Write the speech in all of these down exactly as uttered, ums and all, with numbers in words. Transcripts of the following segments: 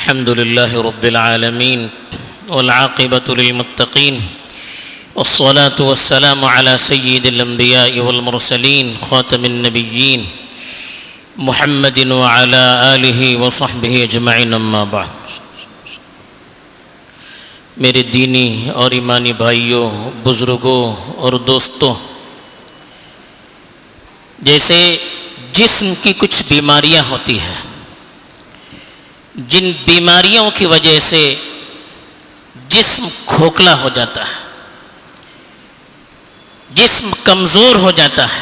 الحمد لله رب العالمين والعاقبة للمتقين والصلاة والسلام على سيد الأنبياء والمرسلين خاتم النبيين محمد وعلى آله وصحبه أجمعين أما بعد. میرے دینی اور ایمانی بھائیوں، بزرگوں اور دوستوں، جیسے جسم کی کچھ بیماریاں ہوتی ہیں، جن بیماریوں کی وجہ سے جسم کھوکھلا ہو جاتا ہے، جسم کمزور ہو جاتا ہے،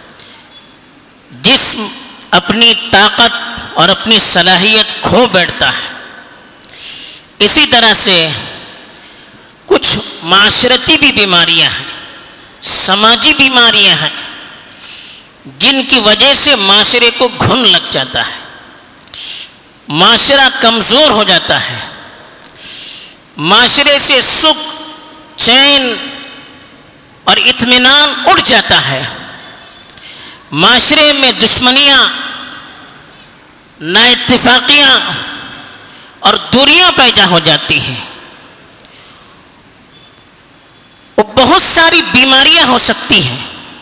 جسم اپنی طاقت اور اپنی صلاحیت کھو بیٹھتا ہے. اسی طرح سے کچھ معاشرتی بھی بیماریاں ہیں، سماجی بیماریاں ہیں، جن کی وجہ سے معاشرے کو گھن لگ جاتا ہے، معاشرہ کمزور ہو جاتا ہے، معاشرے سے سکھ، چین اور اطمینان اٹھ جاتا ہے، معاشرے میں دشمنیاں، نااتفاقیاں اور دوریاں پیدا ہو جاتی ہیں. بہت ساری بیماریاں ہو سکتی ہیں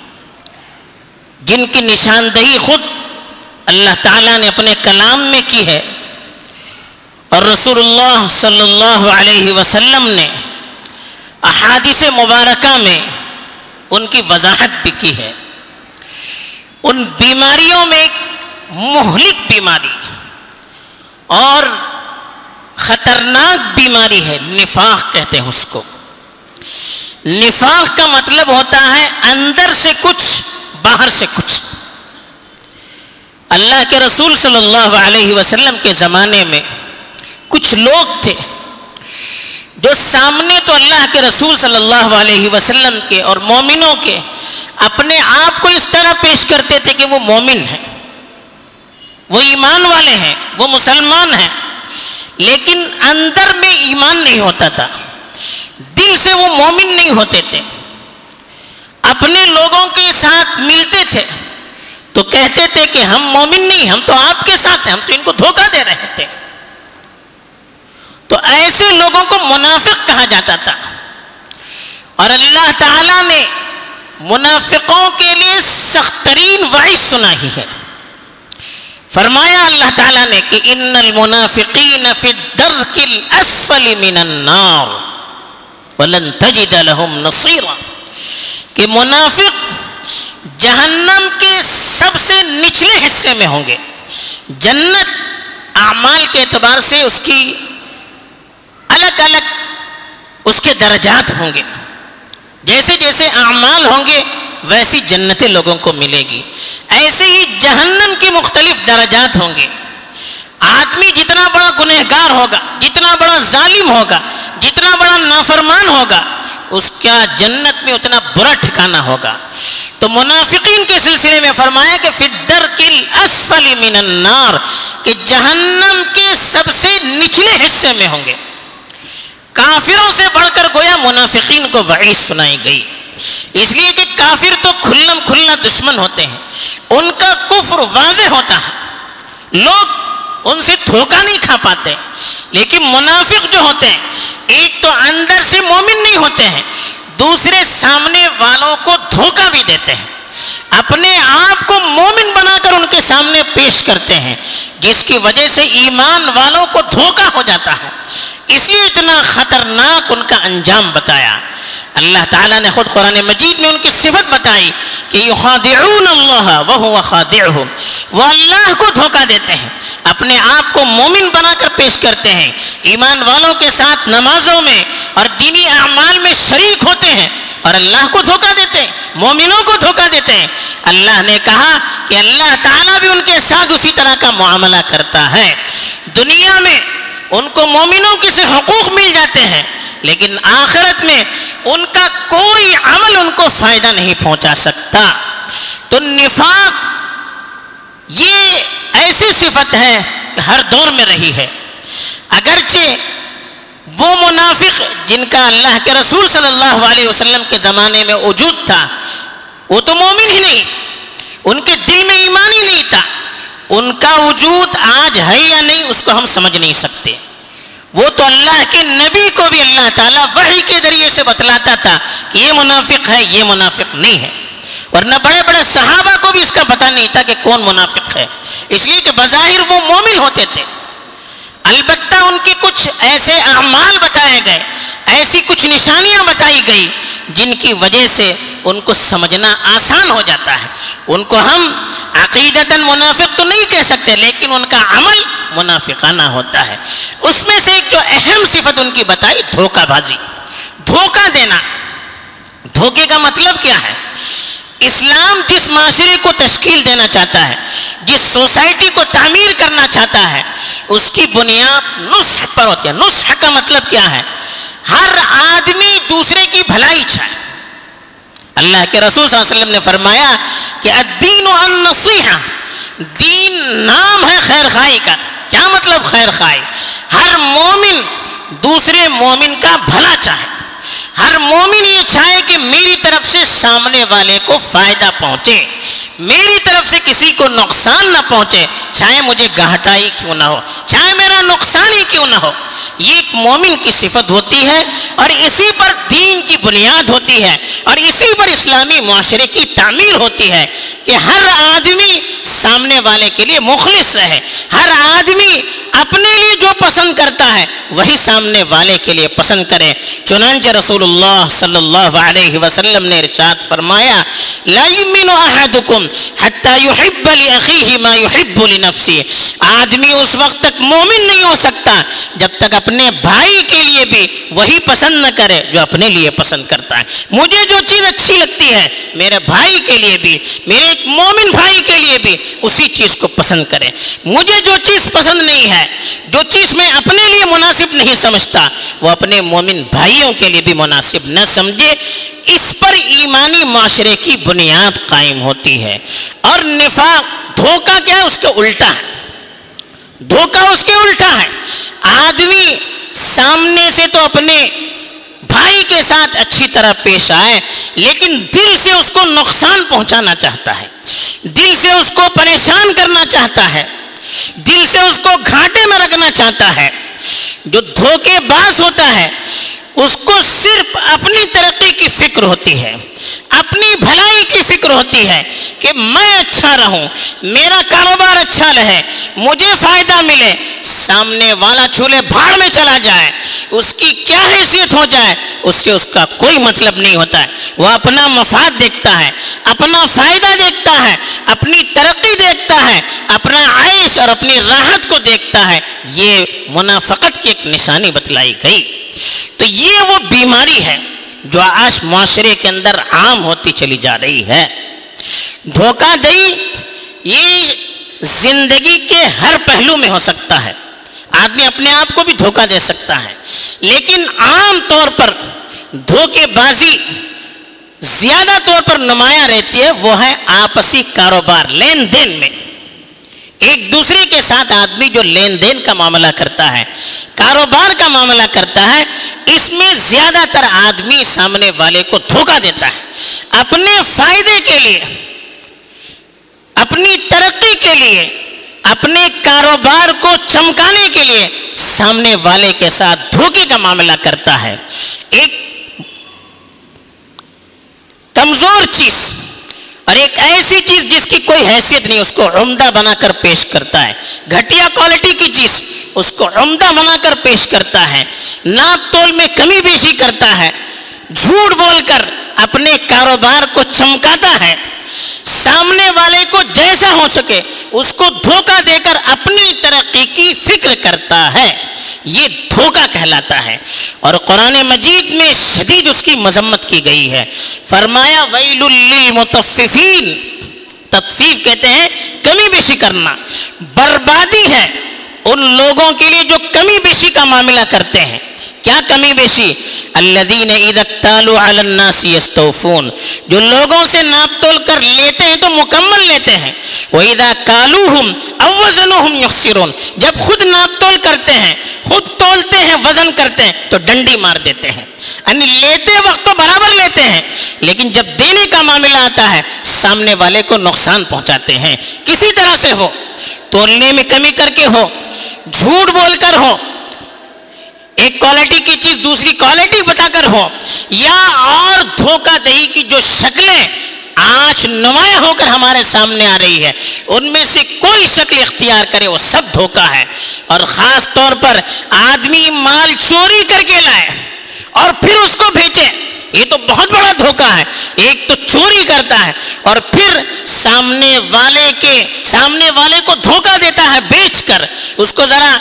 جن کی نشاندہی خود اللہ تعالیٰ نے اپنے کلام میں کی ہے، اور رسول اللہ صلی اللہ علیہ وسلم نے احادیث مبارکہ میں ان کی وضاحت بھی کی ہے. ان بیماریوں میں ایک مہلک بیماری اور خطرناک بیماری ہے، نفاق کہتے ہیں اس کو. نفاق کا مطلب ہوتا ہے اندر سے کچھ، باہر سے کچھ. اللہ کے رسول صلی اللہ علیہ وسلم کے زمانے میں کچھ لوگ تھے جو سامنے تو اللہ کے رسول صلی اللہ علیہ وسلم کے اور مومنوں کے اپنے آپ کو اس طرح پیش کرتے تھے کہ وہ مومن ہیں، وہ ایمان والے ہیں، وہ مسلمان ہیں، لیکن اندر میں ایمان نہیں ہوتا تھا، دل سے وہ مومن نہیں ہوتے تھے. اپنے لوگوں کے ساتھ ملتے تھے تو کہتے تھے کہ ہم مومن نہیں، ہم تو آپ کے ساتھ ہیں، ہم تو ان کو دھوکہ دے رہے تھے. تو ایسے لوگوں کو منافق کہا جاتا تھا، اور اللہ تعالیٰ نے منافقوں کے لیے سخت ترین وعید سنائی ہے. فرمایا اللہ تعالیٰ نے کہ ان المنافقین فی الدرک الاسفل من النار وَلَن تَجِدَ لَهُمْ نَصِيرًا، کہ منافق جہنم کے سب سے نچلے حصے میں ہوں گے. جنت اعمال کے اعتبار سے اس کی الگ الگ اس کے درجات ہوں گے، جیسے جیسے اعمال ہوں گے ویسی جنتیں لوگوں کو ملے گی. ایسے ہی جہنم کی مختلف درجات ہوں گے. آدمی جتنا بڑا گنہگار ہوگا، جتنا بڑا ظالم ہوگا، جتنا بڑا نافرمان ہوگا، اس کا جنت میں اتنا برا ٹھکانہ ہوگا. تو منافقین کے سلسلے میں فرمایا کہ فی الدرک الاسفل من النار، کہ جہنم کے سب سے نچلے حصے میں ہوں گے. کافروں سے بڑھ کر گویا منافقین کو وعید سنائی گئی، اس لیے کہ کافر تو کھلم کھلا دشمن ہوتے ہیں، ان کا کفر واضح ہوتا ہے، لوگ ان سے دھوکہ نہیں کھا پاتے. لیکن منافق جو ہوتے ہیں، ایک تو اندر سے مومن نہیں ہوتے ہیں، دوسرے سامنے والوں کو دھوکہ بھی دیتے ہیں، اپنے آپ کو مومن بنا کر ان کے سامنے پیش کرتے ہیں، جس کی وجہ سے ایمان والوں کو دھوکہ ہو جاتا ہے. اس لیے اتنا خطرناک ان کا انجام بتایا. اللہ تعالیٰ نے خود قرآن مجید میں ان کی صفت بتائی کہ یخادعون اللہ وہو خادعہم، وہ اللہ کو دھوکہ دیتے ہیں، اپنے آپ کو مومن بنا کر پیش کرتے ہیں، ایمان والوں کے ساتھ نمازوں میں اور دینی اعمال میں شریک ہوتے ہیں اور اللہ کو دھوکہ دیتے ہیں، مومنوں کو دھوکہ دیتے ہیں. اللہ نے کہا کہ اللہ تعالیٰ بھی ان کے ساتھ اسی طرح کا معاملہ کرتا ہے. دنیا میں ان کو مومنوں کے سے حقوق مل جاتے ہیں، لیکن آخرت میں ان کا کوئی عمل ان کو فائدہ نہیں پہنچا سکتا. تو نفاق یہ ایسی صفت ہے کہ ہر دور میں رہی ہے. اگرچہ وہ منافق جن کا اللہ کے رسول صلی اللہ علیہ وسلم کے زمانے میں وجود تھا، وہ تو مومن ہی نہیں، ان کے دل میں ایمان ہی نہیں تھا، ان کا وجود آج ہے یا نہیں اس کو ہم سمجھ نہیں سکتے. وہ تو اللہ کے نبی کو بھی اللہ تعالیٰ وحی کے ذریعے سے بتلاتا تھا کہ یہ منافق ہے یہ منافق نہیں ہے، ورنہ بڑے بڑے صحابہ کو بھی اس کا پتہ نہیں تھا کہ کون منافق ہے، اس لیے کہ بظاہر وہ مومن ہوتے تھے. البتہ ان کے کچھ ایسے اعمال بتائے گئے، ایسی کچھ نشانیاں بتائی گئی جن کی وجہ سے ان کو سمجھنا آسان ہو جاتا ہے. ان کو ہم عقیدتاً منافق تو نہیں کہہ سکتے، لیکن ان کا عمل منافقانہ ہوتا ہے. اس میں سے ایک جو اہم صفت ان کی بتائی، دھوکہ بازی، دھوکہ دینا. دھوکے کا مطلب کیا ہے؟ اسلام جس معاشرے کو تشکیل دینا چاہتا ہے، جس سوسائٹی کو تعمیر کرنا چاہتا ہے، اس کی بنیاد نصح پر ہوتی ہے. نصح کا مطلب کیا ہے؟ ہر آدمی دوسرے کی بھلائی چاہے. اللہ کے رسول صلی اللہ علیہ وسلم نے فرمایا کہ الدین النصیحہ، دین نام ہے خیر خواہی کا. کیا مطلب خیر خواہی؟ ہر مومن دوسرے مومن کا بھلا چاہے. ہر مومن یہ چاہے کہ میری طرف سے سامنے والے کو فائدہ پہنچے، میری طرف سے کسی کو نقصان نہ پہنچے، چاہے مجھے گھاٹائی کیوں نہ ہو، چاہے میرا نقصان ہی کیوں نہ ہو. یہ ایک مومن کی صفت ہوتی ہے، اور اسی پر دین کی بنیاد ہوتی ہے، اور اسی پر اسلامی معاشرے کی تعمیر ہوتی ہے کہ ہر آدمی سامنے والے کے لیے مخلص رہے. ہر آدمی اپنے لیے جو پسند کرتا ہے وہی سامنے والے کے لیے پسند کرے. چنانچہ رسول اللہ صلی اللہ علیہ وسلم نے ارشاد فرمایا لا یؤمن احدکم حتی یحب لاخیہ ما یحب لنفسہ. آدمی اس وقت تک مومن نہیں ہو سکتا جب تک اپنے بھائی کے لیے بھی وہی پسند نہ کرے جو اپنے لیے پسند کرتا ہے. مجھے جو چیز اچھی لگتی ہے میرے بھائی کے لیے بھی، میرے ایک مومن بھائی کے لیے بھی اسی چیز کو پسند کرے. مجھے جو چیز پسند نہیں ہے، جو چیز میں اپنے لیے مناسب نہیں سمجھتا، وہ اپنے مومن بھائیوں کے لیے بھی مناسب نہ سمجھے. اس پر ایمانی معاشرے کی بنیاد قائم ہوتی ہے. اور نفاق، دھوکہ کیا ہے؟ اس کے الٹا ہے. دھوکہ اس کے الٹا ہے. آدمی سامنے سے تو اپنے بھائی کے ساتھ اچھی طرح پیش آئے، لیکن دل سے اس کو نقصان پہنچانا چاہتا ہے، دل سے اس کو پریشان کرنا چاہتا ہے، دل سے اس کو گھاٹے میں رکھنا چاہتا ہے. جو دھوکے باز ہوتا ہے اس کو صرف اپنی ترقی کی فکر ہوتی ہے، اپنی بھلائی کی فکر ہوتی ہے کہ میں اچھا رہوں، میرا کاروبار اچھا رہے، مجھے فائدہ ملے. سامنے والا چولہے بھاڑ میں چلا جائے، اس کی کیا حیثیت ہو جائے، اس سے اس کا کوئی مطلب نہیں ہوتا ہے. وہ اپنا مفاد دیکھتا ہے، اپنا فائدہ دیکھتا ہے، اپنی ترقی دیکھتا ہے، اپنا عیش اور اپنی راحت کو دیکھتا ہے. یہ منافقت کی ایک نشانی بتلائی گئی. تو یہ وہ بیماری ہے جو آج معاشرے کے اندر عام ہوتی چلی جا رہی ہے. دھوکہ دہی یہ زندگی کے ہر پہلو میں ہو سکتا ہے. آدمی اپنے آپ کو بھی دھوکہ دے سکتا ہے، لیکن عام طور پر دھوکے بازی زیادہ طور پر نمایاں رہتی ہے، وہ ہے آپسی کاروبار، لین دین میں. ایک دوسرے کے ساتھ آدمی جو لین دین کا معاملہ کرتا ہے، کاروبار کا معاملہ کرتا ہے، اس میں زیادہ تر آدمی سامنے والے کو دھوکہ دیتا ہے. اپنے فائدے کے لیے، اپنی ترقی کے لیے، اپنے کاروبار کو چمکانے کے لیے سامنے والے کے ساتھ دھوکے کا معاملہ کرتا ہے. ایک کمزور چیز اور ایک ایسی چیز جس کی کوئی حیثیت نہیں، اس کو عمدہ بنا کر پیش کرتا ہے. گھٹیا کوالٹی کی چیز اس کو عمدہ بنا کر پیش کرتا ہے. ناپ تول میں کمی بیشی کرتا ہے، جھوٹ بول کر اپنے کاروبار کو چمکاتا ہے. سامنے والے کو جیسا ہو سکے اس کو دھوکہ دے کر اپنی ترقی کی فکر کرتا ہے. یہ دھوکہ کہلاتا ہے، اور قرآن مجید میں شدید اس کی مذمت کی گئی ہے. فرمایا ویل للمطففین، تطفیف کہتے ہیں کمی بیشی کرنا. بربادی ہے ان لوگوں کے لیے جو کمی بیشی کا معاملہ کرتے ہیں. کیا کمی بیشی؟ الذین اذا اکتالوا علی الناس یستوفون، جو لوگوں سے ناپ تول کر لیتے ہیں تو مکمل لیتے ہیں. وَإِذَا كَالُوهُمْ أَوْ وَزَنُوهُمْ يُخْسِرُونَ، جب خود ناپ تول کرتے ہیں، خود تولتے ہیں، وزن کرتے ہیں تو ڈنڈی مار دیتے ہیں. یعنی لیتے وقت تو برابر لیتے ہیں، لیکن جب دینے کا معاملہ آتا ہے سامنے والے کو نقصان پہنچاتے ہیں. کسی طرح سے ہو تولنے میں کمی کر کے ہو, جھوٹ بول کر ہو, ایک کوالٹی کی چیز دوسری کوالٹی بتا کر ہو, یا اور دھوکہ دہی کی جو شکلیں آج نمایاں ہو کر ہمارے سامنے آ رہی ہے, ان میں سے کوئی شکل اختیار کرے وہ سب دھوکہ ہے. اور خاص طور پر آدمی مال چوری کر کے لائے اور پھر اس کو بیچے, یہ تو بہت بڑا دھوکہ ہے. ایک تو چوری کرتا ہے اور پھر سامنے والے کے سامنے والے کو دھوکہ دیتا ہے بیچ کر, اس کو ذرا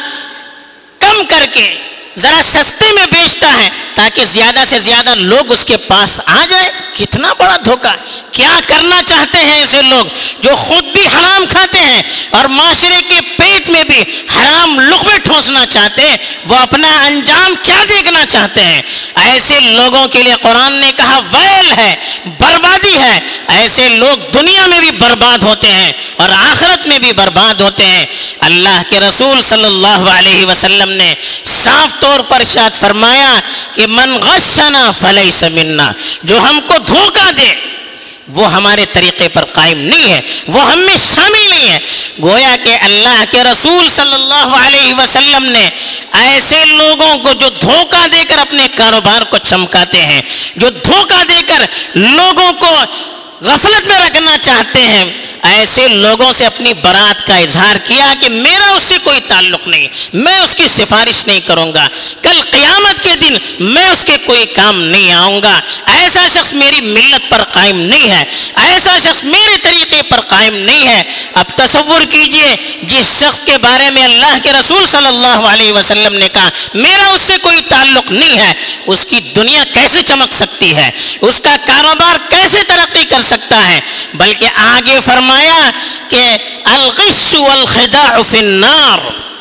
کم کر کے ذرا سستے میں بیچتا ہے تاکہ زیادہ سے زیادہ لوگ اس کے پاس آ جائے. کتنا بڑا دھوکہ. کیا کرنا چاہتے ہیں ایسے لوگ جو خود بھی حرام کھاتے ہیں اور معاشرے کے پیٹ میں بھی حرام لقمے ٹھونسنا چاہتے ہیں, وہ اپنا انجام کیا دیکھنا چاہتے ہیں. ایسے لوگوں کے لیے قرآن نے کہا ویل ہے, بربادی ہے. ایسے لوگ دنیا میں بھی برباد ہوتے ہیں اور آخرت میں بھی برباد ہوتے ہیں. اللہ کے رسول صلی اللہ علیہ وسلم نے صاف طور پر ارشاد فرمایا کہ من غشنا فلیس منا, جو ہم کو دھوکہ دے وہ ہمارے طریقے پر قائم نہیں ہے, وہ ہم میں شامل نہیں ہے. گویا کہ اللہ کے رسول صلی اللہ علیہ وسلم نے ایسے لوگوں کو جو دھوکہ دے کر اپنے کاروبار کو چمکاتے ہیں, جو دھوکہ دے کر لوگوں کو غفلت میں رکھنا چاہتے ہیں, ایسے لوگوں سے اپنی برات کا اظہار کیا کہ میرا اس سے کوئی تعلق نہیں, میں اس کی سفارش نہیں کروں گا, کل قیامت کے دن میں اس کے کوئی کام نہیں آؤں گا. ایسا شخص میری ملت پر قائم نہیں ہے, ایسا شخص میرے طریقے پر قائم نہیں ہے. اب تصور کیجئے جس شخص کے بارے میں اللہ کے رسول صلی اللہ علیہ وسلم نے کہا میرا اس سے کوئی تعلق نہیں ہے, اس کی دنیا کیسے چمک سکتی ہے, اس کا کاروبار کیسے ترقی کر سکتا ہے. بلکہ آگے فرمایا کہ الغش والخداع فی النار,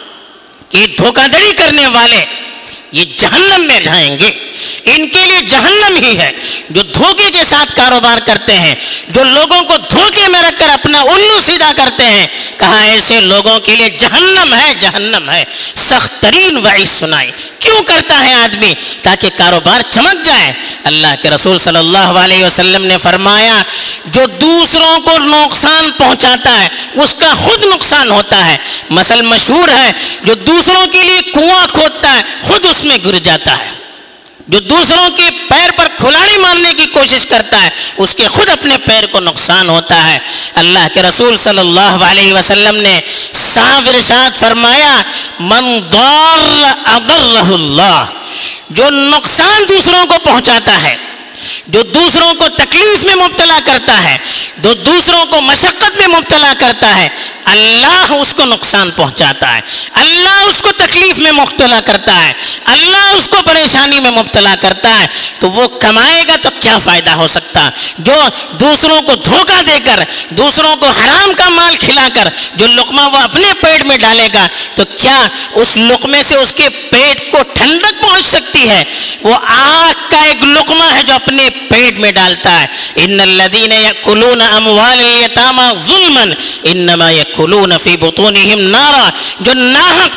کہ دھوکہ دڑی کرنے والے یہ جہنم میں جائیں گے, ان کے لیے جہنم ہی ہے. جو دھوکے کے ساتھ کاروبار کرتے ہیں, جو لوگوں کو دھوکے میں رکھ کر اپنا الو سیدھا کرتے ہیں, کہا ایسے لوگوں کے لیے جہنم ہے, جہنم ہے. سخت ترین وعید سنائی. کیوں کرتا ہے آدمی؟ تاکہ کاروبار چمک جائے. اللہ کے رسول صلی اللہ علیہ وسلم نے فرمایا جو دوسروں کو نقصان پہنچاتا ہے اس کا خود نقصان ہوتا ہے. مثل مشہور ہے, جو دوسروں کے لیے کنواں کھودتا ہے خود اس میں گر جاتا ہے, جو دوسروں کے پیر پر کھلاڑی مارنے کی کوشش کرتا ہے اس کے خود اپنے پیر کو نقصان ہوتا ہے. اللہ کے رسول صلی اللہ علیہ وسلم نے صاف ارشاد فرمایا من ضار اضرہ اللہ, جو نقصان دوسروں کو پہنچاتا ہے, جو دوسروں کو تکلیف میں مبتلا کرتا ہے, جو دوسروں کو مشقت میں مبتلا کرتا ہے, اللہ اس کو نقصان پہنچاتا ہے, اللہ اس کو تکلیف میں مبتلا کرتا ہے, اللہ اس کو پریشانی میں مبتلا کرتا ہے. تو وہ کمائے گا تو کیا فائدہ ہو سکتا؟ جو دوسروں کو دھوکہ دے کر, دوسروں کو حرام کا مال کھلا کر جو لقمہ وہ اپنے پیٹ میں ڈالے گا تو کیا اس لقمے سے اس کے پیٹ کو ٹھنڈک پہنچ سکتی ہے؟ وہ آگ کا ایک لقمہ ہے جو اپنے پیٹ میں ڈالتا ہے. ان الذین یأکلون اموال الیتامی ظلما انما یأکلون فی بطونہم نارا, جو ناحق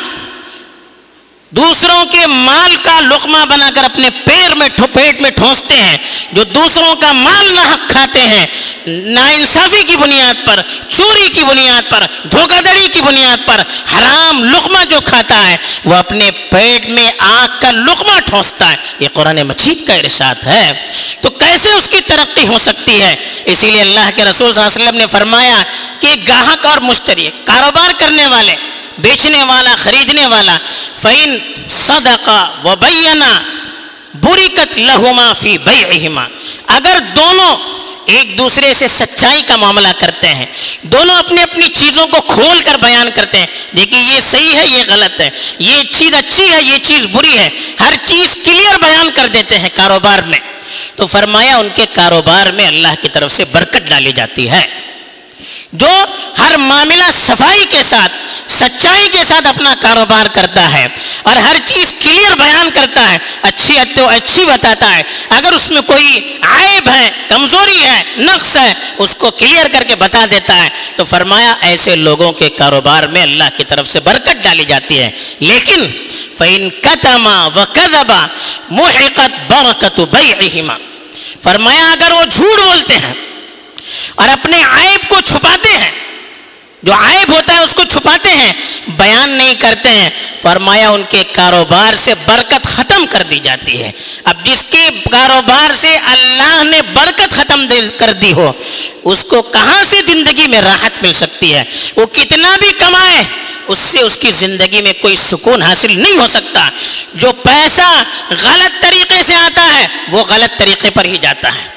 دوسروں کے مال کا لقمہ بنا کر اپنے پیر میں پیٹ میں ٹھونستے ہیں, جو دوسروں کا مال ناحق کھاتے ہیں, ناانصافی کی بنیاد پر, چوری کی بنیاد پر, دھوکہ دڑی کی بنیاد پر حرام لقمہ جو کھاتا ہے وہ اپنے پیٹ میں آگ کا لقمہ ٹھونستا ہے. یہ قرآن مجید کا ارشاد ہے. تو کیسے اس کی ترقی ہو سکتی ہے؟ اسی لیے اللہ کے رسول صلی اللہ علیہ وسلم نے فرمایا کہ گاہک اور مشتری, کاروبار کرنے والے, بیچنے والا, خریدنے والا, فَإِن صَدَقَ وَبَيَّنَا بُرِكَتْ لَهُمَا فِي بَيْعِهِمَا, اگر دونوں ایک دوسرے سے سچائی کا معاملہ کرتے ہیں, دونوں اپنی اپنی چیزوں کو کھول کر بیان کرتے ہیں, دیکھیں یہ صحیح ہے, یہ غلط ہے, یہ چیز اچھی ہے, یہ چیز بری ہے, ہر چیز کلیئر بیان کر دیتے ہیں کاروبار میں, تو فرمایا ان کے کاروبار میں اللہ کی طرف سے برکت ڈالی جاتی ہے. جو ہر معاملہ صفائی کے ساتھ, سچائی کے ساتھ اپنا کاروبار کرتا ہے اور ہر چیز کلیئر بیان کرتا ہے, اچھی ہے تو اچھی بتاتا ہے, اگر اس میں کوئی عیب ہے, کمزوری ہے, نقص ہے, اس کو کلیئر کر کے بتا دیتا ہے, تو فرمایا ایسے لوگوں کے کاروبار میں اللہ کی طرف سے برکت ڈالی جاتی ہے. لیکن فَإِن كَتَمَا وَكَذَبَا مُحِقَتْ بَرَكَةُ بَيْعِهِمَا, فرمایا اگر وہ جھوٹ بولتے ہیں اور اپنے عیب کو چھپاتے ہیں جو عیب ہوتا ہے اس کو چھپاتے ہیں، بیان نہیں کرتے ہیں۔ فرمایا ان کے کاروبار سے برکت ختم کر دی جاتی ہے۔ اب جس کے کاروبار سے اللہ نے برکت ختم کر دی ہو، اس کو کہاں سے زندگی میں راحت مل سکتی ہے؟ وہ کتنا بھی کمائے، اس سے اس کی زندگی میں کوئی سکون حاصل نہیں ہو سکتا۔ جو پیسہ غلط طریقے سے آتا ہے وہ غلط طریقے پر ہی جاتا ہے۔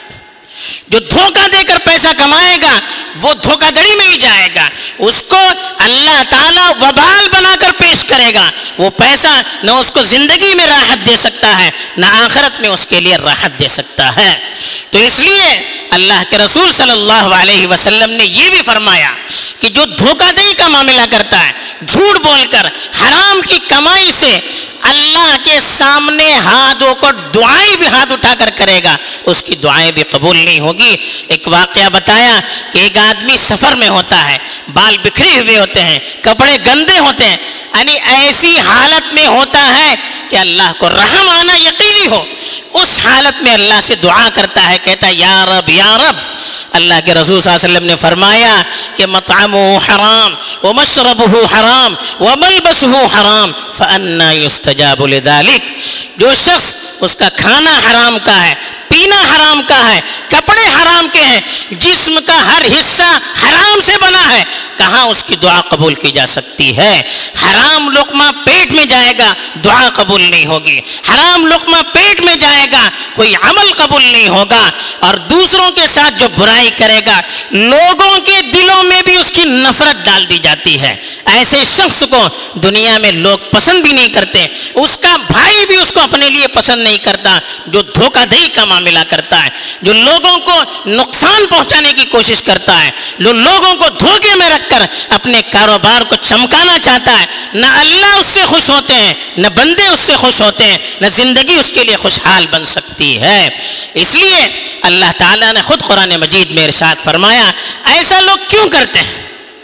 جو دھوکہ دے کر پیسہ کمائے گا وہ دھوکہ دڑی میں ہی جائے گا، اس کو اللہ تعالیٰ وبال بنا کر پیش کرے گا۔ وہ پیسہ نہ اس کو زندگی میں راحت دے سکتا ہے، نہ آخرت میں اس کے لیے راحت دے سکتا ہے۔ تو اس لیے اللہ کے رسول صلی اللہ علیہ وسلم نے یہ بھی فرمایا کہ جو دھوکہ دہی کا معاملہ کرتا ہے، جھوٹ بول کر حرام کی کمائی سے اللہ کے سامنے ہاتھوں کو دعائیں بھی ہاتھ اٹھا کر کرے گا، اس کی دعائیں بھی قبول نہیں ہوگی۔ ایک واقعہ بتایا کہ ایک آدمی سفر میں ہوتا ہے، بال بکھرے ہوئے ہوتے ہیں، کپڑے گندے ہوتے ہیں، یعنی ایسی حالت میں ہوتا ہے کہ اللہ کو رحم آنا یقینی ہو۔ اس حالت میں اللہ سے دعا کرتا ہے، کہتا ہے یا رب یا رب۔ اللہ کے رسول صلی اللہ علیہ وسلم نے فرمایا کہ مطعمہ حرام ومشربہ حرام وملبسہ حرام فأنا یستجاب لذلک۔ جو شخص اس کا کھانا حرام کا ہے، پینا حرام کا ہے، کپڑے حرام کے ہیں، جسم کا ہر حصہ حرام سے بنا ہے، کہاں اس کی دعا قبول کی جا سکتی ہے؟ حرام لقمہ پیٹ میں جائے گا، دعا قبول نہیں ہوگی۔ حرام لقمہ پیٹ میں جائے گا، کوئی عمل قبول نہیں ہوگا۔ اور دوسروں کے ساتھ جو برائی کرے گا، لوگوں کے دلوں میں بھی اس کی نفرت ڈال دی جاتی ہے۔ ایسے شخص کو دنیا میں لوگ پسند بھی نہیں کرتے، اس کا بھائی بھی اس کو اپنے لیے پسند نہیں کرتا۔ جو دھوکہ دہی کا معاملہ کرتا ہے، جو لوگوں کو نقصان پہنچانے کی کوشش کرتا ہے، جو لوگوں کو دھوکے میں رکھ کر اپنے کاروبار کو چمکانا چاہتا ہے، نہ اللہ اس سے خوش ہوتے ہیں، نہ بندے اس سے خوش ہوتے ہیں، نہ زندگی اس کے لیے خوشحال بن سکتی ہے۔ اس لیے اللہ تعالیٰ نے خود قرآن مجید میں ارشاد فرمایا، ایسا لوگ کیوں کرتے ہیں؟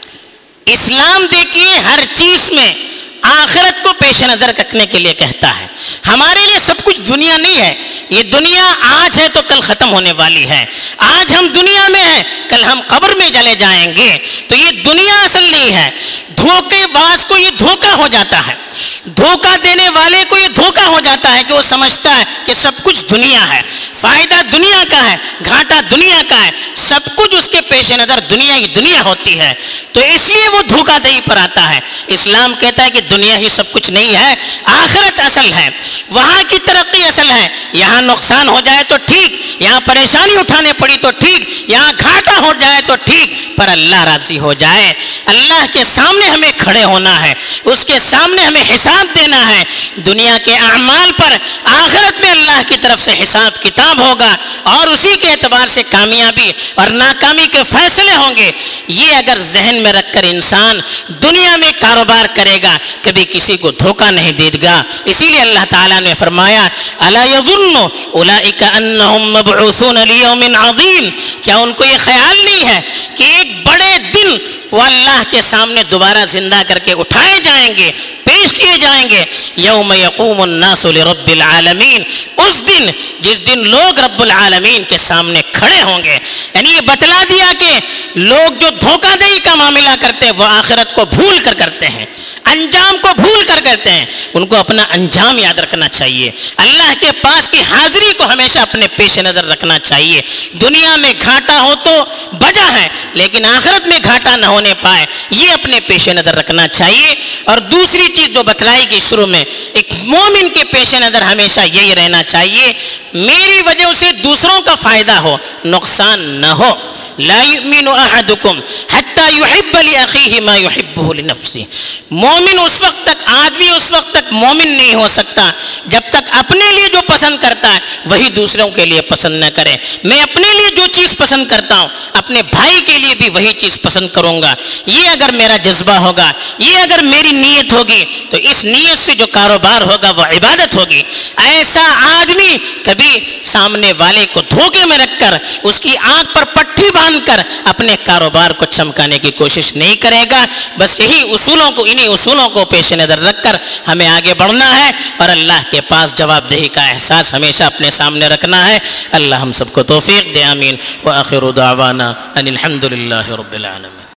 اسلام دیکھیے ہر چیز میں آخرت کو پیش نظر رکھنے کے لیے کہتا ہے۔ ہمارے لیے سب کچھ دنیا نہیں ہے، یہ دنیا آج ہے تو کل ختم ہونے والی ہے۔ آج ہم دنیا میں ہیں، کل ہم قبر میں چلے جائیں گے۔ تو یہ دنیا اصل نہیں ہے۔ دھوکے باز کو یہ دھوکہ ہو جاتا ہے، دھوکہ دینے والے کو یہ دھوکہ ہو جاتا ہے کہ وہ سمجھتا ہے کہ سب کچھ دنیا ہے، فائدہ دنیا کا ہے، گھاٹا دنیا کا ہے، سب کچھ اس کے پیش نظر دنیا ہی دنیا ہوتی ہے، تو اس لیے وہ دھوکہ دہی پر آتا ہے۔ اسلام کہتا ہے کہ دنیا ہی سب کچھ نہیں ہے، آخرت اصل ہے، وہاں کی ترقی اصل ہے۔ یہاں نقصان ہو جائے تو ٹھیک، یہاں پریشانی اٹھانے پڑی تو ٹھیک، یہاں گھاٹا ہو جائے تو ٹھیک، پر اللہ راضی ہو جائے۔ اللہ کے سامنے ہمیں کھڑے ہونا ہے، اس کے سامنے ہمیں حساب دینا ہے۔ دنیا کے اعمال پر آخرت میں اللہ کی طرف سے حساب کتاب ہوگا، اور اسی کے اعتبار سے کامیابی اور ناکامی کے فیصلے ہوں گے۔ یہ اگر ذہن میں رکھ کر انسان دنیا میں کاروبار کرے گا، کبھی کسی کو دھوکہ نہیں دے گا۔ اسی لیے اللہ تعالیٰ نے فرمایا الا یظن اولئک انہم مبعوثون لیوم عظیم، کیا ان کو یہ خیال نہیں ہے کہ ایک بڑے دن وہ اللہ کے سامنے دوبارہ زندہ کر کے اٹھائے جائیں گے، پیش کیے جائیں گے۔ یوم یقوم الناس لرب العالمین، اس دن جس دن لوگ رب العالمین کے سامنے کھڑے ہوں گے۔ یعنی یہ بتلا دیا کہ لوگ جو دھوکہ دہی کا معاملہ کرتے ہیں وہ آخرت کو بھول کر کرتے ہیں، انجام کو بھول کر کرتے ہیں۔ ان کو اپنا انجام یاد رکھنا چاہیے، اللہ کے پاس کی حاضری کو ہمیشہ اپنے پیش نظر رکھنا چاہیے۔ دنیا میں گھاٹا ہو تو بجا ہے، لیکن آخرت میں گھاٹا نہ ہونے پائے، یہ اپنے پیش نظر رکھنا چاہیے۔ اور دوسری چیز جو بتلائی گئی شروع میں، ایک مومن کے پیش نظر ہمیشہ یہی رہنا چاہیے میری وجہ سے دوسروں کا فائدہ ہو، نقصان نہ ہو۔ لا یؤمن احدکم حتی یحب لاخیہ ما یحبہ لنفسہ، مومن اس وقت تک، آدمی اس وقت تک مومن نہیں ہو سکتا جب تک اپنے لیے جو پسند کرتا ہے وہی دوسروں کے لیے پسند نہ کرے۔ میں اپنے لیے جو چیز پسند کرتا ہوں اپنے بھائی کے لیے بھی وہی چیز پسند کروں گا۔ یہ اگر میرا جذبہ ہوگا، یہ اگر میری نیت ہوگی، تو اس نیت سے جو کاروبار ہوگا وہ عبادت ہوگی۔ ایسا آدمی کبھی سامنے والے کو دھوکے میں رکھ کر اس کی آنکھ پر پٹھی باندھ کر اپنے کاروبار کو چمکانے کی کوشش نہیں کرے گا۔ بس یہی اصولوں کو، انہی اصولوں کو پیش نظر رکھ کر ہمیں آگے بڑھنا ہے، اور اللہ کے پاس جواب دہی کا احساس ہمیشہ اپنے سامنے رکھنا ہے۔ اللہ ہم سب کو توفیق دے، آمین۔ وآخر دعوانا ان الحمد للہ رب العالمین۔